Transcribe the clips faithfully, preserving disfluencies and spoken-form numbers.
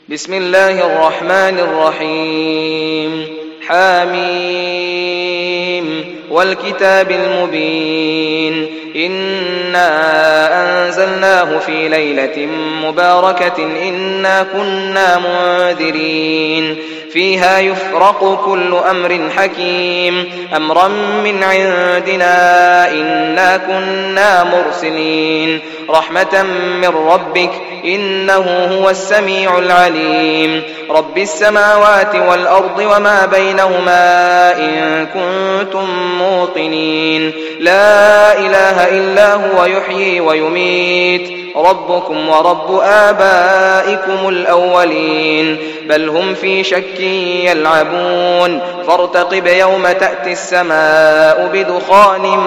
بسم الله الرحمن الرحيم حاميم والكتاب المبين إنا أنزلناه في ليلة مباركة إنا كنا منذرين فيها يفرق كل أمر حكيم أمرا من عندنا إنا كنا مرسلين رحمة من ربك إنه هو السميع العليم رب السماوات والأرض وما بينهما إن كنتم موقنين لا إله إلا هو يحيي ويميت ربكم ورب آبائكم الأولين بل هم في شك يلعبون فارتقب يوم تأتي السماء بدخان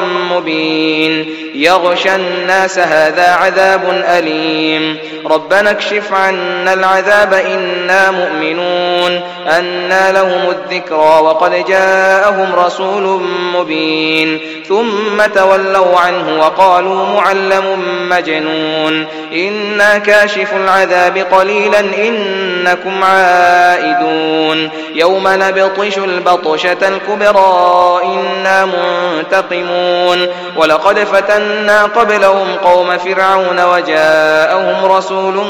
مبين يغشى الناس هذا عذاب أليم ربنا اكشف عنا العذاب إنا مؤمنون أنى لهم الذكرى وقد جاءهم رسول مبين ثم تولوا عنه وقالوا معلم مجنون إنا كاشف العذاب قليلا إنكم عائدون يوم نبطش البطشة الكبرى إنا منتقمون ولقد فتنا قبلهم قوم فرعون وجاءهم رسول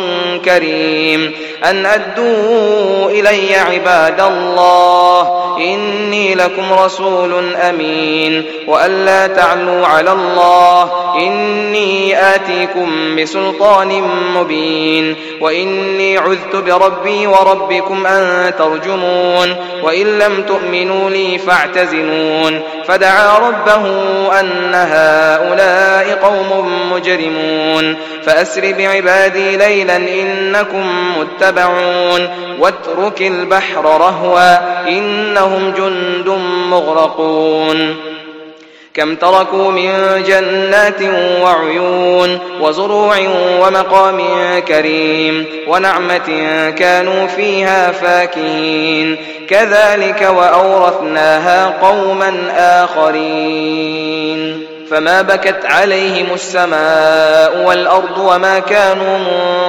كريم أن أدوا إلي عباد الله إني لكم رسول أمين وأن لا تعلوا على الله إني آتيكم بسلطان مبين وإني عذت بربي وربكم أن ترجمون وإن لم تؤمنوا لي فاعتزلون فدعا ربه أن هؤلاء قوم مجرمون فأسر بعبادي ليلا إنكم متبعون واترك البحر رهوا إنهم جند مغرقون كم تركوا من جنات وعيون وزروع ومقام كريم ونعمة كانوا فيها فاكهين كذلك وأورثناها قوما آخرين فما بكت عليهم السماء والأرض وما كانوا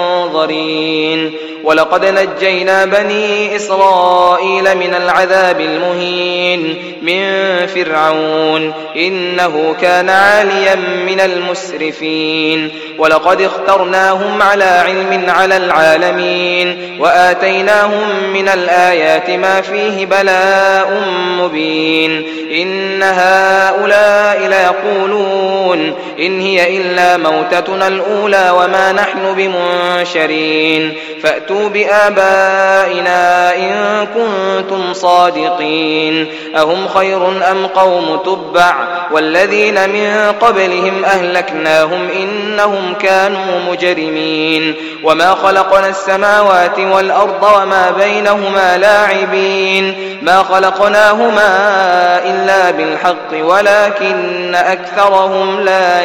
منظرين ولقد نجينا بني إسرائيل من العذاب المهين من فرعون إنه كان عاليا من المسرفين ولقد اخترناهم على علم على العالمين وآتيناهم من الآيات ما فيه بلاء مبين إن هؤلاء ليقولون إن هي إلا موتتنا الأولى وما نحن بمنشرين فأتوا بآبائنا إن كنتم صادقين أهم خير أم قوم تبع والذين من قبلهم أهلكناهم إنهم كانوا مجرمين وما خلقنا السماوات والأرض وما بينهما لاعبين ما خلقناهما إلا بالحق ولكن أكثرهم لا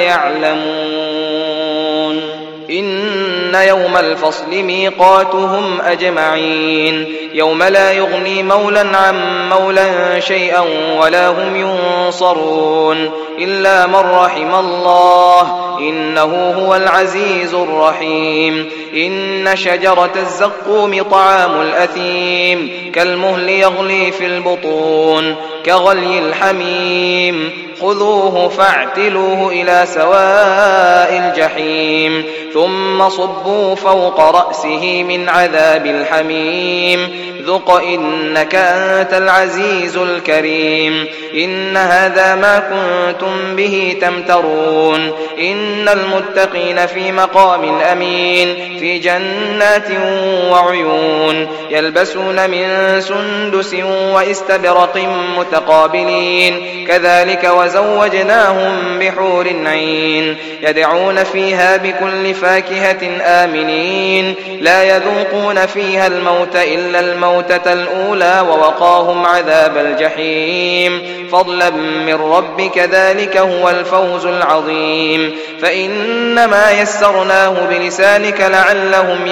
يعلمون إن يوم الفصل ميقاتهم أجمعين يوم لا يغني مولا عن مولا شيئا ولا هم ينصرون إلا من رحم الله إنه هو العزيز الرحيم إن شجرة الزقوم طعام الأثيم كالمهل يغلي في البطون كغلي الحميم خذوه فاعتلوه إلى سواء الجحيم ثم صبوا فوق رأسه من عذاب الحميم ذق إنك أنت العزيز الكريم إن هذا ما كنتم به تمترون إن المتقين في مقام أمين في جنات وعيون يلبسون من سندس واستبرق متقابلين كذلك وزوجناهم بحور عين يدعون فيها بكل فاكهة آمنين لا يذوقون فيها الموت إلا الموتة الأولى ووقاهم عذاب الجحيم فضلا من ربك ذلك هو الفوز العظيم فإنما يسرناه بلسانك لعلهم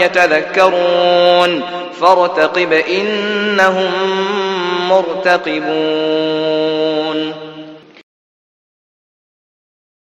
يتذكرون فارتقب إنهم مرتقبون